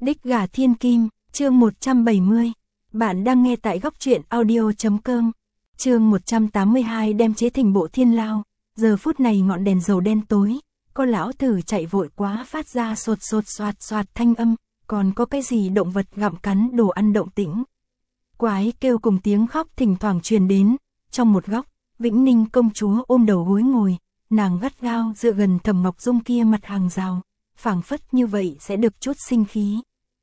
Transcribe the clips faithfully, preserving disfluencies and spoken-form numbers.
Đích gà thiên kim, chương một trăm bảy mươi. Bạn đang nghe tại góc truyện audio chấm com. Chương một trăm tám mươi hai đem chế thình bộ thiên lao. Giờ phút này ngọn đèn dầu đen tối, có lão thử chạy vội quá phát ra sột sột soạt soạt thanh âm, còn có cái gì động vật gặm cắn đồ ăn động tĩnh. Quái kêu cùng tiếng khóc thỉnh thoảng truyền đến, trong một góc, Vĩnh Ninh công chúa ôm đầu gối ngồi, nàng gắt gao dựa gần Thẩm Ngọc Dung kia mặt hàng rào, phảng phất như vậy sẽ được chút sinh khí.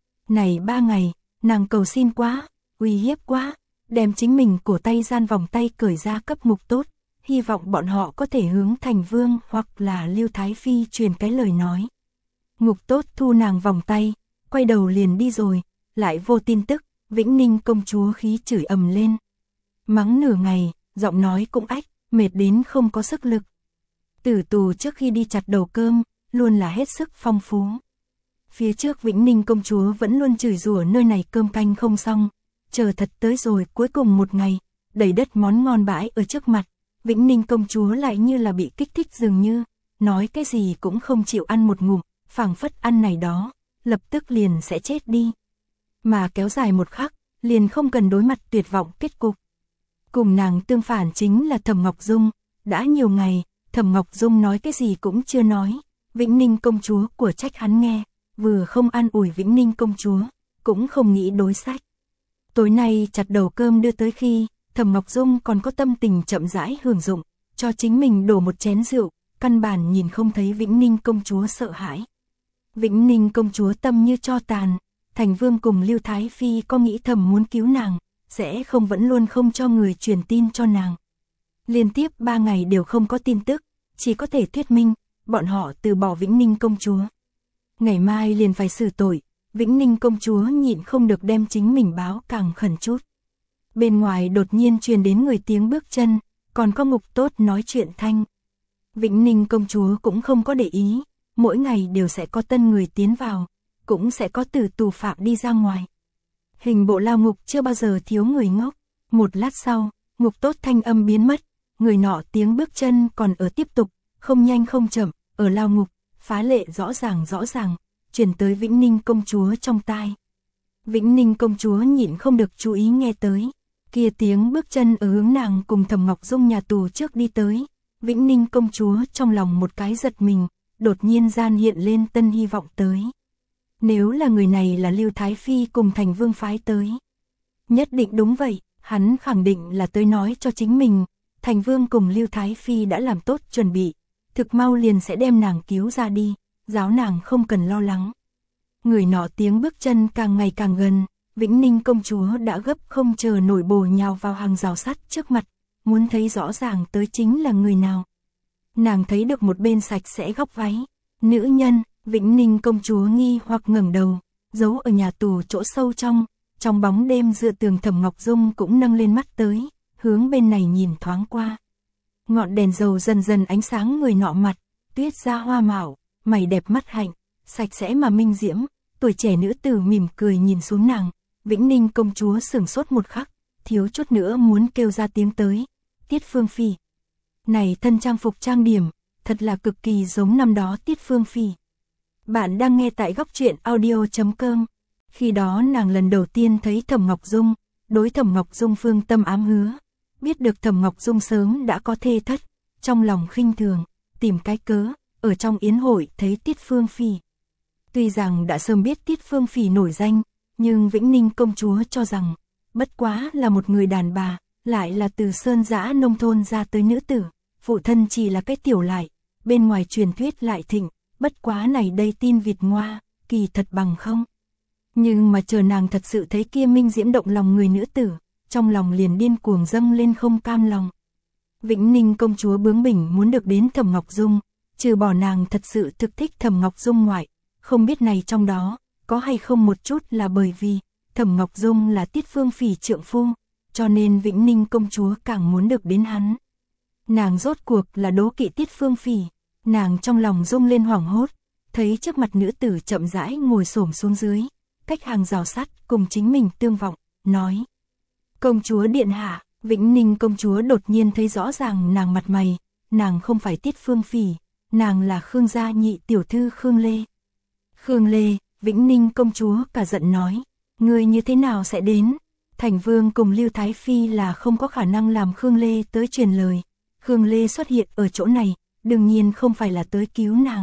Này ba ngày, nàng cầu xin quá, uy hiếp quá, đem chính mình cổ tay gian vòng tay cởi ra cấp Ngục Tốt, hy vọng bọn họ có thể hướng Thành Vương hoặc là Lưu Thái Phi truyền cái lời nói. Ngục Tốt thu nàng vòng tay, quay đầu liền đi rồi, lại vô tin tức, Vĩnh Ninh công chúa khí chửi ầm lên. Mắng nửa ngày, giọng nói cũng ách, mệt đến không có sức lực. Tử tù trước khi đi chặt đầu cơm, luôn là hết sức phong phú. Phía trước Vĩnh Ninh công chúa vẫn luôn chửi rủa nơi này cơm canh không xong, chờ thật tới rồi cuối cùng một ngày, đầy đất món ngon bãi ở trước mặt, Vĩnh Ninh công chúa lại như là bị kích thích dường như, nói cái gì cũng không chịu ăn một ngụm, phảng phất ăn này đó, lập tức liền sẽ chết đi. Mà kéo dài một khắc, liền không cần đối mặt tuyệt vọng kết cục. Cùng nàng tương phản chính là Thẩm Ngọc Dung, đã nhiều ngày, Thẩm Ngọc Dung nói cái gì cũng chưa nói, Vĩnh Ninh công chúa của trách hắn nghe, vừa không an ủi Vĩnh Ninh công chúa, cũng không nghĩ đối sách. Tối nay chặt đầu cơm đưa tới khi, Thẩm Ngọc Dung còn có tâm tình chậm rãi hưởng dụng, cho chính mình đổ một chén rượu, căn bản nhìn không thấy Vĩnh Ninh công chúa sợ hãi. Vĩnh Ninh công chúa tâm như tro tàn, Thành Vương cùng Lưu Thái Phi có nghĩ thầm muốn cứu nàng, sẽ không vẫn luôn không cho người truyền tin cho nàng. Liên tiếp ba ngày đều không có tin tức, chỉ có thể thuyết minh, bọn họ từ bỏ Vĩnh Ninh công chúa. Ngày mai liền phải xử tội, Vĩnh Ninh công chúa nhịn không được đem chính mình báo càng khẩn chút. Bên ngoài đột nhiên truyền đến người tiếng bước chân, còn có Ngục Tốt nói chuyện thanh. Vĩnh Ninh công chúa cũng không có để ý, mỗi ngày đều sẽ có tân người tiến vào, cũng sẽ có từ tù phạm đi ra ngoài. Hình bộ lao ngục chưa bao giờ thiếu người ngốc. Một lát sau, Ngục Tốt thanh âm biến mất, người nọ tiếng bước chân còn ở tiếp tục, không nhanh không chậm, ở lao ngục, phá lệ rõ ràng rõ ràng, truyền tới Vĩnh Ninh công chúa trong tai. Vĩnh Ninh công chúa nhịn không được chú ý nghe tới, kia tiếng bước chân ở hướng nàng cùng Thẩm Ngọc Dung nhà tù trước đi tới. Vĩnh Ninh công chúa trong lòng một cái giật mình, đột nhiên gian hiện lên tân hy vọng tới. Nếu là người này là Lưu Thái Phi cùng Thành Vương phái tới, nhất định đúng vậy, hắn khẳng định là tới nói cho chính mình, Thành Vương cùng Lưu Thái Phi đã làm tốt chuẩn bị, thực mau liền sẽ đem nàng cứu ra đi, giáo nàng không cần lo lắng. Người nọ tiếng bước chân càng ngày càng gần, Vĩnh Ninh công chúa đã gấp không chờ nổi bổ nhào vào hàng rào sắt trước mặt, muốn thấy rõ ràng tới chính là người nào. Nàng thấy được một bên sạch sẽ góc váy, nữ nhân. Vĩnh Ninh công chúa nghi hoặc ngẩng đầu, giấu ở nhà tù chỗ sâu trong, trong bóng đêm dựa tường Thẩm Ngọc Dung cũng nâng lên mắt tới, hướng bên này nhìn thoáng qua. Ngọn đèn dầu dần dần ánh sáng người nọ mặt, tuyết da hoa mạo, mày đẹp mắt hạnh, sạch sẽ mà minh diễm, tuổi trẻ nữ tử mỉm cười nhìn xuống nàng. Vĩnh Ninh công chúa sửng sốt một khắc, thiếu chút nữa muốn kêu ra tiếng tới, Tiết Phương Phi. Này thân trang phục trang điểm, thật là cực kỳ giống năm đó Tiết Phương Phi. Bạn đang nghe tại góc truyện audio chấm com. Khi đó nàng lần đầu tiên thấy Thẩm Ngọc Dung, đối Thẩm Ngọc Dung phương tâm ám hứa, biết được Thẩm Ngọc Dung sớm đã có thê thất, trong lòng khinh thường, tìm cái cớ, ở trong yến hội thấy Tiết Phương Phi. Tuy rằng đã sớm biết Tiết Phương Phi nổi danh, nhưng Vĩnh Ninh công chúa cho rằng, bất quá là một người đàn bà, lại là từ sơn dã nông thôn ra tới nữ tử, phụ thân chỉ là cái tiểu lại, bên ngoài truyền thuyết lại thịnh. Bất quá này đây tin vịt ngoa, kỳ thật bằng không. Nhưng mà chờ nàng thật sự thấy kia minh diễm động lòng người nữ tử, trong lòng liền điên cuồng dâng lên không cam lòng. Vĩnh Ninh công chúa bướng bỉnh muốn được đến Thẩm Ngọc Dung, trừ bỏ nàng thật sự thực thích Thẩm Ngọc Dung ngoại, không biết này trong đó, có hay không một chút là bởi vì, Thẩm Ngọc Dung là Tiết Phương Phỉ trượng phu, cho nên Vĩnh Ninh công chúa càng muốn được đến hắn. Nàng rốt cuộc là đố kỵ Tiết Phương Phỉ. Nàng trong lòng rung lên hoảng hốt, thấy trước mặt nữ tử chậm rãi ngồi xổm xuống dưới, cách hàng rào sắt cùng chính mình tương vọng, nói. Công chúa điện hạ, Vĩnh Ninh công chúa đột nhiên thấy rõ ràng nàng mặt mày, nàng không phải Tiết Phương Phỉ, nàng là Khương gia nhị tiểu thư Khương Lê. Khương Lê, Vĩnh Ninh công chúa cả giận nói, ngươi như thế nào sẽ đến? Thành Vương cùng Lưu Thái Phi là không có khả năng làm Khương Lê tới truyền lời. Khương Lê xuất hiện ở chỗ này, đương nhiên không phải là tới cứu nàng.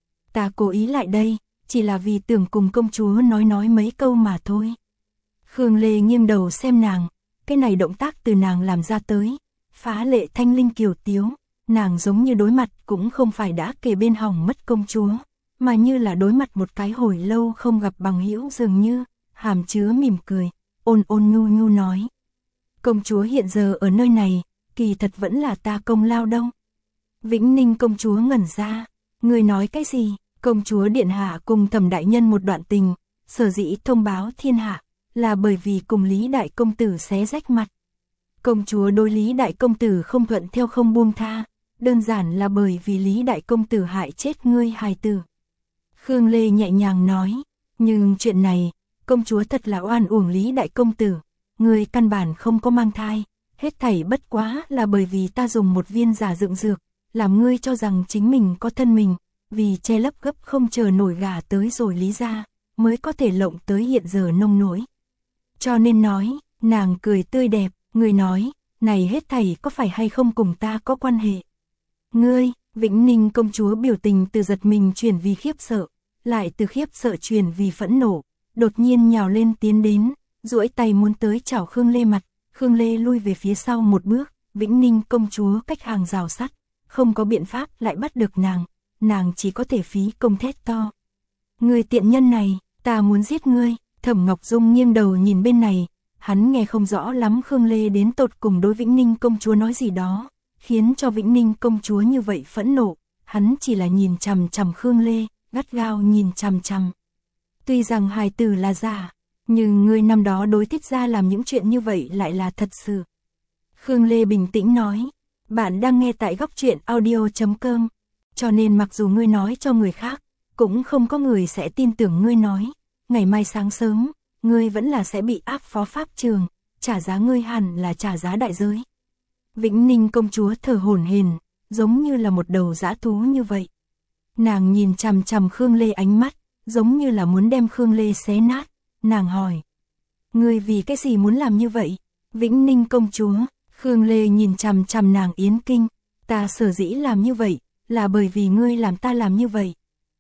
Ta cố ý lại đây, chỉ là vì tưởng cùng công chúa nói nói mấy câu mà thôi. Khương Lê nghiêng đầu xem nàng, cái này động tác từ nàng làm ra tới, phá lệ thanh linh kiều tiếu, nàng giống như đối mặt cũng không phải đã kề bên hỏng mất công chúa, mà như là đối mặt một cái hồi lâu không gặp bằng hữu dường như, hàm chứa mỉm cười, ôn ôn nhu nhu nói. Công chúa hiện giờ ở nơi này, kỳ thật vẫn là ta công lao đâu. Vĩnh Ninh công chúa ngẩn ra, người nói cái gì? Công chúa điện hạ cùng Thẩm đại nhân một đoạn tình, sở dĩ thông báo thiên hạ, là bởi vì cùng Lý đại công tử xé rách mặt. Công chúa đối Lý đại công tử không thuận theo không buông tha, đơn giản là bởi vì Lý đại công tử hại chết ngươi hài tử. Khương Lê nhẹ nhàng nói, nhưng chuyện này, công chúa thật là oan uổng Lý đại công tử, ngươi căn bản không có mang thai, hết thảy bất quá là bởi vì ta dùng một viên giả dựng dược, làm ngươi cho rằng chính mình có thân mình, vì che lấp gấp không chờ nổi gả tới rồi Lý gia, mới có thể lộng tới hiện giờ nông nỗi. Cho nên nói, nàng cười tươi đẹp, người nói, này hết thảy có phải hay không cùng ta có quan hệ. Ngươi, Vĩnh Ninh công chúa biểu tình từ giật mình chuyển vì khiếp sợ, lại từ khiếp sợ chuyển vì phẫn nộ, đột nhiên nhào lên tiến đến, duỗi tay muốn tới chảo Khương Lê mặt, Khương Lê lui về phía sau một bước, Vĩnh Ninh công chúa cách hàng rào sắt, không có biện pháp lại bắt được nàng, nàng chỉ có thể phí công thét to. Ngươi tiện nhân này, ta muốn giết ngươi. Thẩm Ngọc Dung nghiêng đầu nhìn bên này, hắn nghe không rõ lắm Khương Lê đến tột cùng đối Vĩnh Ninh công chúa nói gì đó, khiến cho Vĩnh Ninh công chúa như vậy phẫn nộ, hắn chỉ là nhìn chằm chằm Khương Lê, gắt gao nhìn chằm chằm. Tuy rằng hài tử là giả, nhưng ngươi năm đó đối Tiết gia làm những chuyện như vậy lại là thật sự. Khương Lê bình tĩnh nói, bạn đang nghe tại góc truyện audio chấm com, cho nên mặc dù ngươi nói cho người khác, cũng không có người sẽ tin tưởng ngươi nói. Ngày mai sáng sớm, ngươi vẫn là sẽ bị áp phó pháp trường, trả giá ngươi hẳn là trả giá đại giới. Vĩnh Ninh công chúa thở hổn hển, giống như là một đầu dã thú như vậy. Nàng nhìn chằm chằm Khương Lê ánh mắt, giống như là muốn đem Khương Lê xé nát. Nàng hỏi, ngươi vì cái gì muốn làm như vậy? Vĩnh Ninh công chúa, Khương Lê nhìn chằm chằm nàng yến kinh, ta sở dĩ làm như vậy, là bởi vì ngươi làm ta làm như vậy.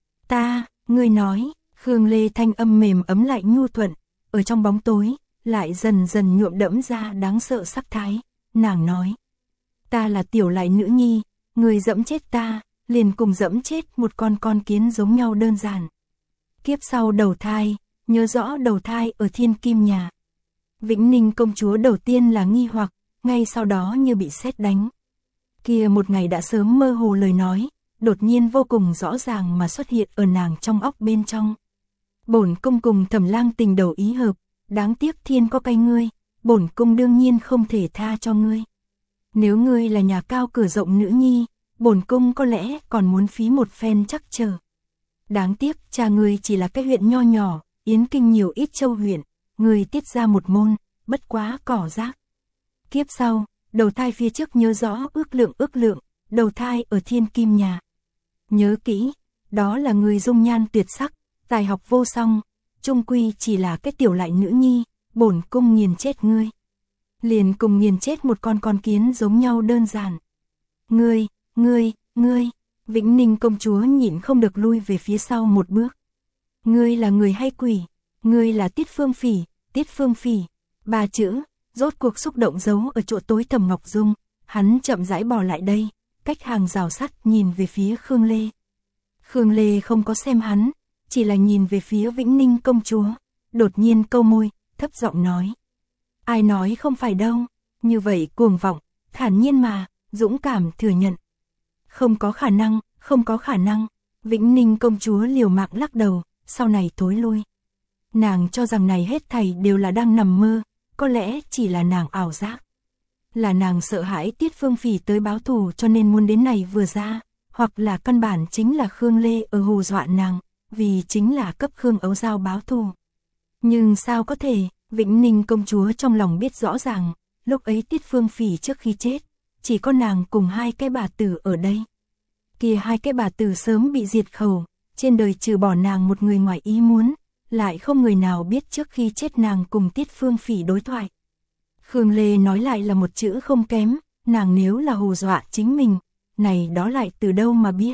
Ta, ngươi nói. Khương Lê thanh âm mềm ấm lại nhu thuận, ở trong bóng tối, lại dần dần nhuộm đẫm ra đáng sợ sắc thái, nàng nói. Ta là tiểu lại nữ nhi, người dẫm chết ta, liền cùng dẫm chết một con con kiến giống nhau đơn giản. Kiếp sau đầu thai, nhớ rõ đầu thai ở thiên kim nhà. Vĩnh Ninh công chúa đầu tiên là nghi hoặc, ngay sau đó như bị sét đánh. Kia một ngày đã sớm mơ hồ lời nói, đột nhiên vô cùng rõ ràng mà xuất hiện ở nàng trong óc bên trong. Bổn cung cùng Thẩm lang tình đầu ý hợp, đáng tiếc thiên có cái ngươi, bổn cung đương nhiên không thể tha cho ngươi. Nếu ngươi là nhà cao cửa rộng nữ nhi, bổn cung có lẽ còn muốn phí một phen chắc chờ. Đáng tiếc cha ngươi chỉ là cái huyện nho nhỏ, yến kinh nhiều ít châu huyện, ngươi tiết ra một môn, bất quá cỏ rác. Kiếp sau, đầu thai phía trước nhớ rõ ước lượng ước lượng, đầu thai ở thiên kim nhà. Nhớ kỹ, đó là người dung nhan tuyệt sắc, tài học vô song, chung quy chỉ là cái tiểu lại nữ nhi, bổn cung nghiền chết ngươi. Liền cùng nghiền chết một con con kiến giống nhau đơn giản. Ngươi, ngươi, ngươi, Vĩnh Ninh công chúa nhịn không được lui về phía sau một bước. Ngươi là người hay quỷ? Ngươi là Tiết Phương Phỉ, Tiết Phương Phỉ. Ba chữ, rốt cuộc xúc động giấu ở chỗ tối Thẩm Ngọc Dung, hắn chậm rãi bò lại đây, cách hàng rào sắt nhìn về phía Khương Lê. Khương Lê không có xem hắn, chỉ là nhìn về phía Vĩnh Ninh công chúa, đột nhiên câu môi, thấp giọng nói. Ai nói không phải đâu, như vậy cuồng vọng, thản nhiên mà, dũng cảm thừa nhận. Không có khả năng, không có khả năng, Vĩnh Ninh công chúa liều mạng lắc đầu, sau này thối lui. Nàng cho rằng này hết thảy đều là đang nằm mơ, có lẽ chỉ là nàng ảo giác. Là nàng sợ hãi Tiết Phương Phỉ tới báo thù cho nên muốn đến này vừa ra, hoặc là căn bản chính là Khương Lê ở hù dọa nàng, vì chính là cấp Khương Ấu Giao báo thù. Nhưng sao có thể, Vĩnh Ninh công chúa trong lòng biết rõ ràng, lúc ấy Tiết Phương Phỉ trước khi chết, chỉ có nàng cùng hai cái bà tử ở đây. Kia hai cái bà tử sớm bị diệt khẩu, trên đời trừ bỏ nàng một người ngoài ý muốn, lại không người nào biết trước khi chết nàng cùng Tiết Phương Phỉ đối thoại. Khương Lê nói lại là một chữ không kém, nàng nếu là hù dọa chính mình, này đó lại từ đâu mà biết.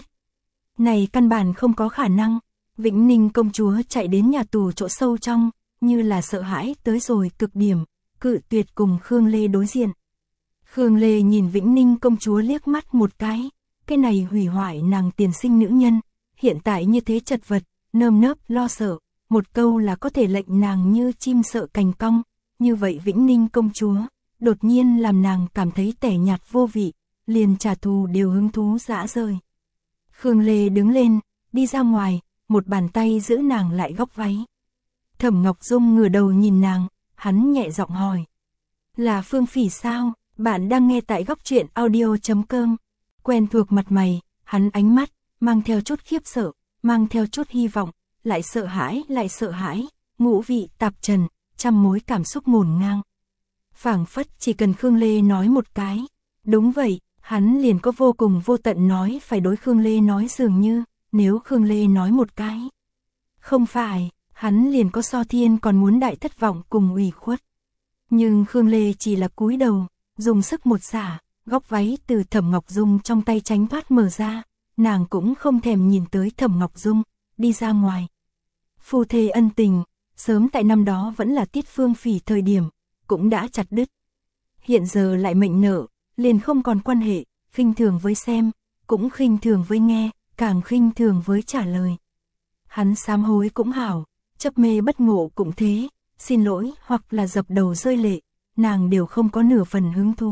Này căn bản không có khả năng, Vĩnh Ninh công chúa chạy đến nhà tù chỗ sâu trong, như là sợ hãi tới rồi cực điểm, cự tuyệt cùng Khương Lê đối diện. Khương Lê nhìn Vĩnh Ninh công chúa liếc mắt một cái, cái này hủy hoại nàng tiền sinh nữ nhân, hiện tại như thế chật vật, nơm nớp lo sợ, một câu là có thể lệnh nàng như chim sợ cành cong, như vậy Vĩnh Ninh công chúa, đột nhiên làm nàng cảm thấy tẻ nhạt vô vị, liền trả thù đều hứng thú dã rời. Khương Lê đứng lên, đi ra ngoài, một bàn tay giữ nàng lại góc váy. Thẩm Ngọc Dung ngửa đầu nhìn nàng, hắn nhẹ giọng hỏi. Là Phương Phỉ sao? Bạn đang nghe tại góc truyện audio chấm com. Quen thuộc mặt mày, hắn ánh mắt, mang theo chút khiếp sợ, mang theo chút hy vọng, lại sợ hãi, lại sợ hãi, ngũ vị tạp trần, trăm mối cảm xúc ngổn ngang. Phảng phất chỉ cần Khương Lê nói một cái. Đúng vậy, hắn liền có vô cùng vô tận nói phải đối Khương Lê nói dường như, nếu Khương Lê nói một cái. Không phải, hắn liền có so thiên còn muốn đại thất vọng cùng ủy khuất. Nhưng Khương Lê chỉ là cúi đầu, dùng sức một xả, góc váy từ Thẩm Ngọc Dung trong tay tránh thoát mở ra, nàng cũng không thèm nhìn tới Thẩm Ngọc Dung, đi ra ngoài. Phu thê ân tình, sớm tại năm đó vẫn là Tiết Phương Phỉ thời điểm, cũng đã chặt đứt. Hiện giờ lại mệnh nợ, liền không còn quan hệ, khinh thường với xem, cũng khinh thường với nghe, càng khinh thường với trả lời. Hắn sám hối cũng hảo, chấp mê bất ngộ cũng thế, xin lỗi hoặc là dập đầu rơi lệ, nàng đều không có nửa phần hứng thú.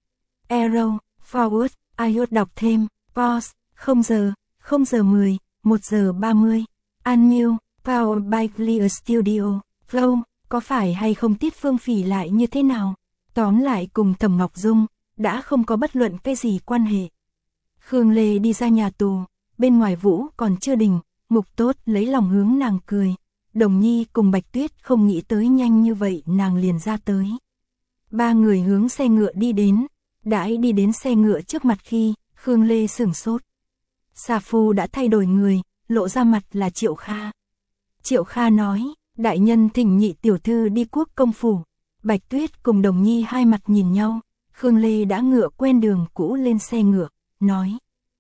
Arrow, forward, iốt đọc thêm, pause, không giờ, không giờ mười, một giờ ba mươi, Unmute, Power by Clear Studio, Flow, có phải hay không Tiết Phương Phỉ lại như thế nào? Tóm lại cùng Thẩm Ngọc Dung, đã không có bất luận cái gì quan hệ. Khương Lê đi ra nhà tù, bên ngoài vũ còn chưa đình, Mục Tốt lấy lòng hướng nàng cười. Đồng Nhi cùng Bạch Tuyết không nghĩ tới nhanh như vậy nàng liền ra tới. Ba người hướng xe ngựa đi đến, đãi đi đến xe ngựa trước mặt khi, Khương Lê sửng sốt. Xà Phu đã thay đổi người, lộ ra mặt là Triệu Kha. Triệu Kha nói, đại nhân thỉnh nhị tiểu thư đi quốc công phủ. Bạch Tuyết cùng Đồng Nhi hai mặt nhìn nhau, Khương Lê đã ngựa quen đường cũ lên xe ngựa, nói.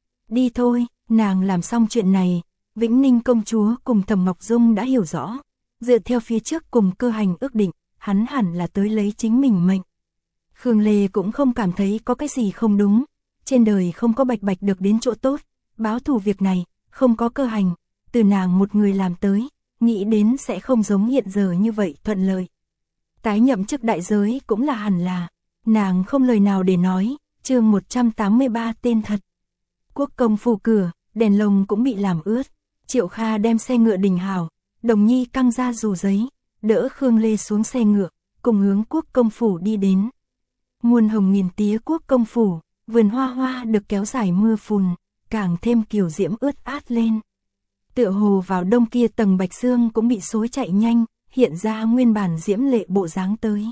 Đi thôi, nàng làm xong chuyện này, Vĩnh Ninh công chúa cùng Thẩm Ngọc Dung đã hiểu rõ. Dựa theo phía trước cùng Cơ Hành ước định, hắn hẳn là tới lấy chính mình mệnh. Khương Lê cũng không cảm thấy có cái gì không đúng. Trên đời không có bạch bạch được đến chỗ tốt, báo thù việc này, không có Cơ Hành, từ nàng một người làm tới, nghĩ đến sẽ không giống hiện giờ như vậy thuận lợi. Tái nhậm chức đại giới cũng là hẳn là, nàng không lời nào để nói, chương một trăm tám mươi ba tên thật. Quốc công phủ cửa, đèn lồng cũng bị làm ướt, Triệu Kha đem xe ngựa đình hào, Đồng Nhi căng ra dù giấy, đỡ Khương Lê xuống xe ngựa, cùng hướng quốc công phủ đi đến. Muôn hồng nghìn tía quốc công phủ, vườn hoa hoa được kéo dài mưa phùn, càng thêm kiều diễm ướt át lên. Tựa hồ vào đông kia tầng bạch xương cũng bị xối chạy nhanh, hiện ra nguyên bản diễm lệ bộ dáng tới.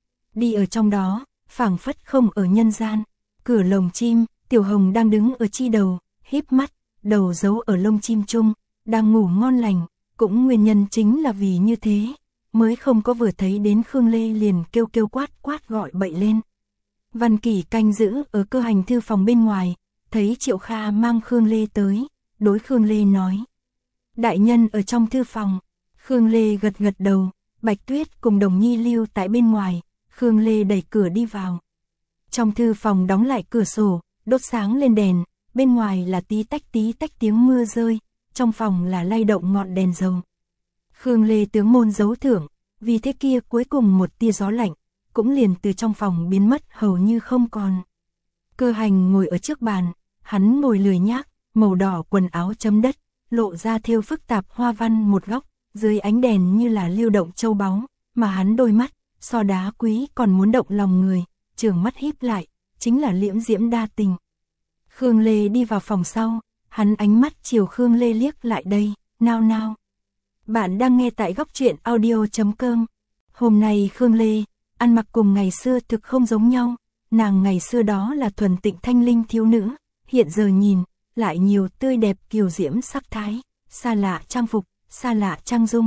Đi ở trong đó, phảng phất không ở nhân gian, cửa lồng chim, Tiểu Hồng đang đứng ở chi đầu, híp mắt, đầu giấu ở lông chim chung, đang ngủ ngon lành, cũng nguyên nhân chính là vì như thế, mới không có vừa thấy đến Khương Lê liền kêu kêu quát quát gọi bậy lên. Văn Kỷ canh giữ ở Cơ Hành thư phòng bên ngoài, thấy Triệu Kha mang Khương Lê tới, đối Khương Lê nói. Đại nhân ở trong thư phòng. Khương Lê gật gật đầu, Bạch Tuyết cùng Đồng Nhi lưu tại bên ngoài, Khương Lê đẩy cửa đi vào. Trong thư phòng đóng lại cửa sổ, đốt sáng lên đèn, bên ngoài là tí tách tí tách tiếng mưa rơi, trong phòng là lay động ngọn đèn dầu. Khương Lê tướng môn giấu thưởng, vì thế kia cuối cùng một tia gió lạnh, cũng liền từ trong phòng biến mất hầu như không còn. Cơ Hành ngồi ở trước bàn, hắn ngồi lười nhác, màu đỏ quần áo chấm đất, lộ ra thêu phức tạp hoa văn một góc, dưới ánh đèn như là lưu động châu báu, mà hắn đôi mắt, so đá quý còn muốn động lòng người, trường mắt híp lại, chính là liễm diễm đa tình. Khương Lê đi vào phòng sau, hắn ánh mắt chiều Khương Lê liếc lại đây, nao nao. Bạn đang nghe tại góc truyện audio chấm com. Hôm nay Khương Lê, ăn mặc cùng ngày xưa thực không giống nhau, nàng ngày xưa đó là thuần tịnh thanh linh thiếu nữ, hiện giờ nhìn, lại nhiều tươi đẹp kiều diễm sắc thái, xa lạ trang phục, xa lạ trang dung,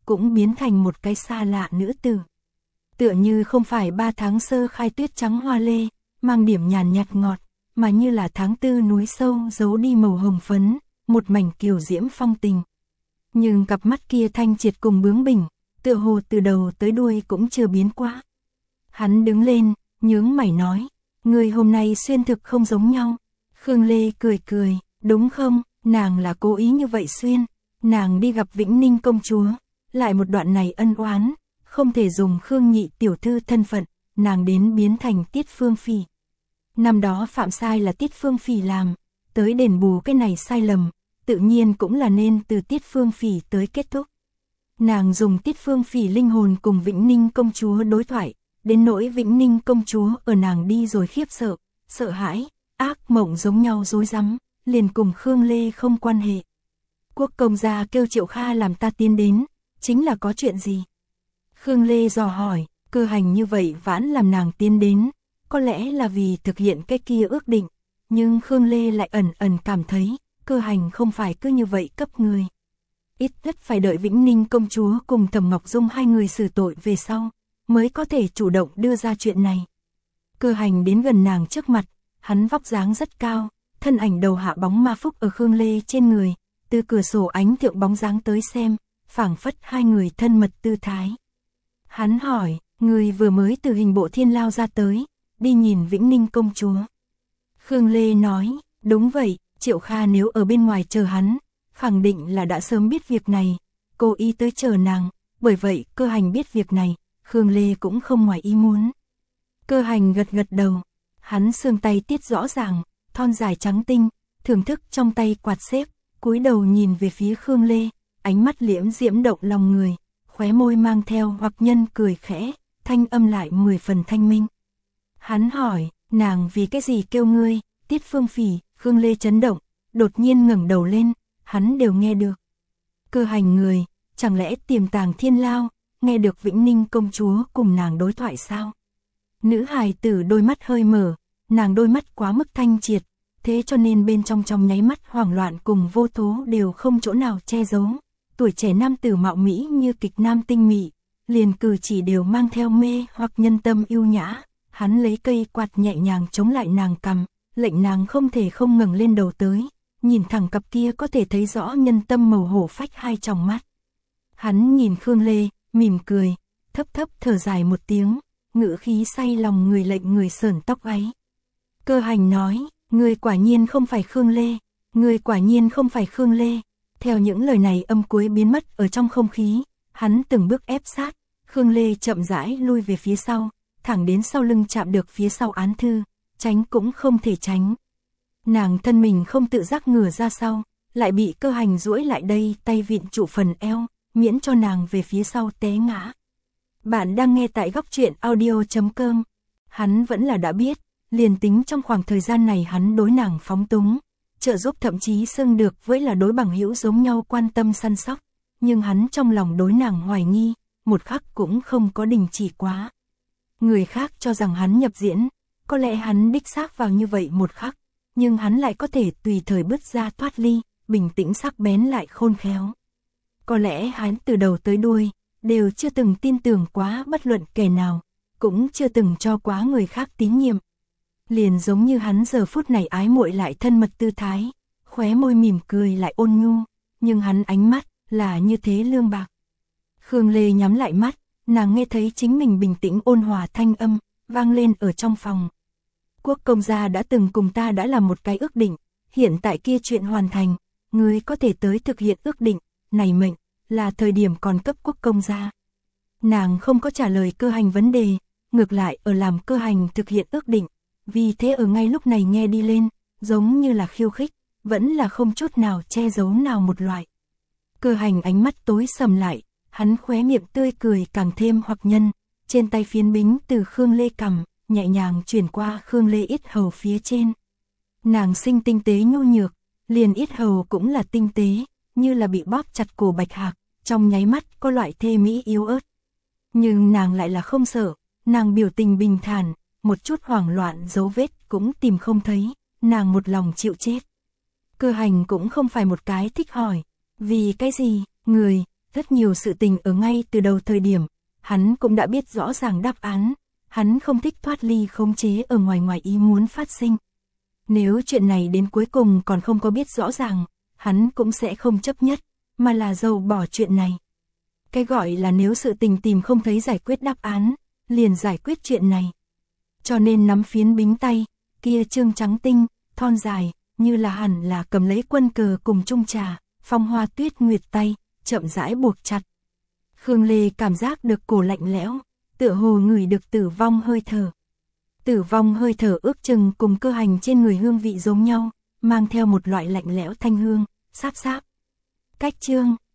cũng biến thành một cái xa lạ nữ tử. Tựa như không phải ba tháng sơ khai tuyết trắng hoa lê, mang điểm nhàn nhạt ngọt, mà như là tháng tư núi sâu giấu đi màu hồng phấn, một mảnh kiều diễm phong tình. Nhưng cặp mắt kia thanh triệt cùng bướng bỉnh, tựa hồ từ đầu tới đuôi cũng chưa biến quá. Hắn đứng lên, nhướng mày nói, người hôm nay xuyên thực không giống nhau. Khương Lê cười cười, đúng không, nàng là cố ý như vậy xuyên, nàng đi gặp Vĩnh Ninh công chúa, lại một đoạn này ân oán, không thể dùng Khương nhị tiểu thư thân phận, nàng đến biến thành Tiết Phương Phỉ. Năm đó phạm sai là Tiết Phương Phỉ làm, tới đền bù cái này sai lầm, tự nhiên cũng là nên từ Tiết Phương Phỉ tới kết thúc. Nàng dùng Tiết Phương Phỉ linh hồn cùng Vĩnh Ninh công chúa đối thoại, đến nỗi Vĩnh Ninh công chúa ở nàng đi rồi khiếp sợ, sợ hãi, ác mộng giống nhau rối rắm, liền cùng Khương Lê không quan hệ. Quốc công gia kêu Triệu Kha làm ta tiến đến, chính là có chuyện gì? Khương Lê dò hỏi, Cơ Hành như vậy vãn làm nàng tiến đến, có lẽ là vì thực hiện cái kia ước định, nhưng Khương Lê lại ẩn ẩn cảm thấy, Cơ Hành không phải cứ như vậy cấp người. Ít nhất phải đợi Vĩnh Ninh công chúa cùng Thẩm Ngọc Dung hai người xử tội về sau, mới có thể chủ động đưa ra chuyện này. Cơ Hành đến gần nàng trước mặt, hắn vóc dáng rất cao, thân ảnh đầu hạ bóng ma phúc ở Khương Lê trên người, từ cửa sổ ánh thượng bóng dáng tới xem, phảng phất hai người thân mật tư thái. Hắn hỏi, người vừa mới từ hình bộ thiên lao ra tới, đi nhìn Vĩnh Ninh công chúa. Khương Lê nói, đúng vậy, Triệu Kha nếu ở bên ngoài chờ hắn, khẳng định là đã sớm biết việc này, cố ý tới chờ nàng, bởi vậy Cơ Hành biết việc này, Khương Lê cũng không ngoài ý muốn. Cơ Hành gật gật đầu, hắn xương tay tiết rõ ràng, thon dài trắng tinh, thưởng thức trong tay quạt xếp, cúi đầu nhìn về phía Khương Lê, ánh mắt liễm diễm động lòng người, khóe môi mang theo hoặc nhân cười khẽ, thanh âm lại mười phần thanh minh. Hắn hỏi, nàng vì cái gì kêu ngươi, Tiết Phương Phỉ? Khương Lê chấn động, đột nhiên ngẩng đầu lên, hắn đều nghe được. Cơ Hành người, chẳng lẽ tiềm tàng thiên lao, nghe được Vĩnh Ninh công chúa cùng nàng đối thoại sao? Nữ hài tử đôi mắt hơi mở, nàng đôi mắt quá mức thanh triệt, thế cho nên bên trong trong nháy mắt hoảng loạn cùng vô thố đều không chỗ nào che giấu. Tuổi trẻ nam tử mạo mỹ như kịch nam tinh mỹ, liền cử chỉ đều mang theo mê hoặc nhân tâm yêu nhã. Hắn lấy cây quạt nhẹ nhàng chống lại nàng cằm, lệnh nàng không thể không ngẩng lên đầu tới, nhìn thẳng cặp kia có thể thấy rõ nhân tâm màu hổ phách hai tròng mắt. Hắn nhìn Khương Lê, mỉm cười, thấp thấp thở dài một tiếng, ngữ khí say lòng người lệnh người sởn tóc gáy. Cơ Hành nói, ngươi quả nhiên không phải Khương Lê, ngươi quả nhiên không phải Khương Lê. Theo những lời này âm cuối biến mất ở trong không khí, hắn từng bước ép sát, Khương Lê chậm rãi lui về phía sau, thẳng đến sau lưng chạm được phía sau án thư, tránh cũng không thể tránh. Nàng thân mình không tự giác ngửa ra sau, lại bị Cơ Hành duỗi lại đây tay vịn trụ phần eo, miễn cho nàng về phía sau té ngã. Bạn đang nghe tại góc truyện audio chấm com. Hắn vẫn là đã biết, liền tính trong khoảng thời gian này hắn đối nàng phóng túng, trợ giúp thậm chí xưng được với là đối bằng hữu giống nhau quan tâm săn sóc, nhưng hắn trong lòng đối nàng hoài nghi, một khắc cũng không có đình chỉ quá. Người khác cho rằng hắn nhập diễn, có lẽ hắn đích xác vào như vậy một khắc, nhưng hắn lại có thể tùy thời bứt ra thoát ly, bình tĩnh sắc bén lại khôn khéo. Có lẽ hắn từ đầu tới đuôi, đều chưa từng tin tưởng quá bất luận kẻ nào, cũng chưa từng cho quá người khác tín nhiệm. Liền giống như hắn giờ phút này ái muội lại thân mật tư thái, khóe môi mỉm cười lại ôn nhu, nhưng hắn ánh mắt là như thế lương bạc. Khương Lê nhắm lại mắt, nàng nghe thấy chính mình bình tĩnh ôn hòa thanh âm, vang lên ở trong phòng. Quốc công gia đã từng cùng ta đã làm một cái ước định, hiện tại kia chuyện hoàn thành, ngươi có thể tới thực hiện ước định, này mệnh, là thời điểm còn cấp quốc công gia. Nàng không có trả lời Cơ Hành vấn đề, ngược lại ở làm Cơ Hành thực hiện ước định, vì thế ở ngay lúc này nghe đi lên, giống như là khiêu khích, vẫn là không chút nào che giấu nào một loại. Cơ Hành ánh mắt tối sầm lại, hắn khóe miệng tươi cười càng thêm hoặc nhân, trên tay phiến bính từ Khương Lê cầm, nhẹ nhàng chuyển qua Khương Lê yết hầu phía trên. Nàng sinh tinh tế nhu nhược, liền yết hầu cũng là tinh tế, như là bị bóp chặt cổ bạch hạc, trong nháy mắt có loại thê mỹ yếu ớt. Nhưng nàng lại là không sợ, nàng biểu tình bình thản, một chút hoảng loạn dấu vết cũng tìm không thấy, nàng một lòng chịu chết. Cơ Hành cũng không phải một cái thích hỏi, vì cái gì, người, Rất nhiều sự tình ở ngay từ đầu thời điểm, hắn cũng đã biết rõ ràng đáp án, hắn không thích thoát ly khống chế ở ngoài ngoài ý muốn phát sinh. Nếu chuyện này đến cuối cùng còn không có biết rõ ràng, hắn cũng sẽ không chấp nhất, mà là dầu bỏ chuyện này. Cái gọi là nếu sự tình tìm không thấy giải quyết đáp án, liền giải quyết chuyện này. Cho nên nắm phiến bính tay, kia trương trắng tinh, thon dài, như là hẳn là cầm lấy quân cờ cùng chung trà, Phong Hoa Tuyết Nguyệt tay, chậm rãi buộc chặt. Khương Lê cảm giác được cổ lạnh lẽo, tựa hồ ngửi được tử vong hơi thở. Tử vong hơi thở ước chừng cùng cơ hành trên người hương vị giống nhau, mang theo một loại lạnh lẽo thanh hương, sáp sáp. Cách chương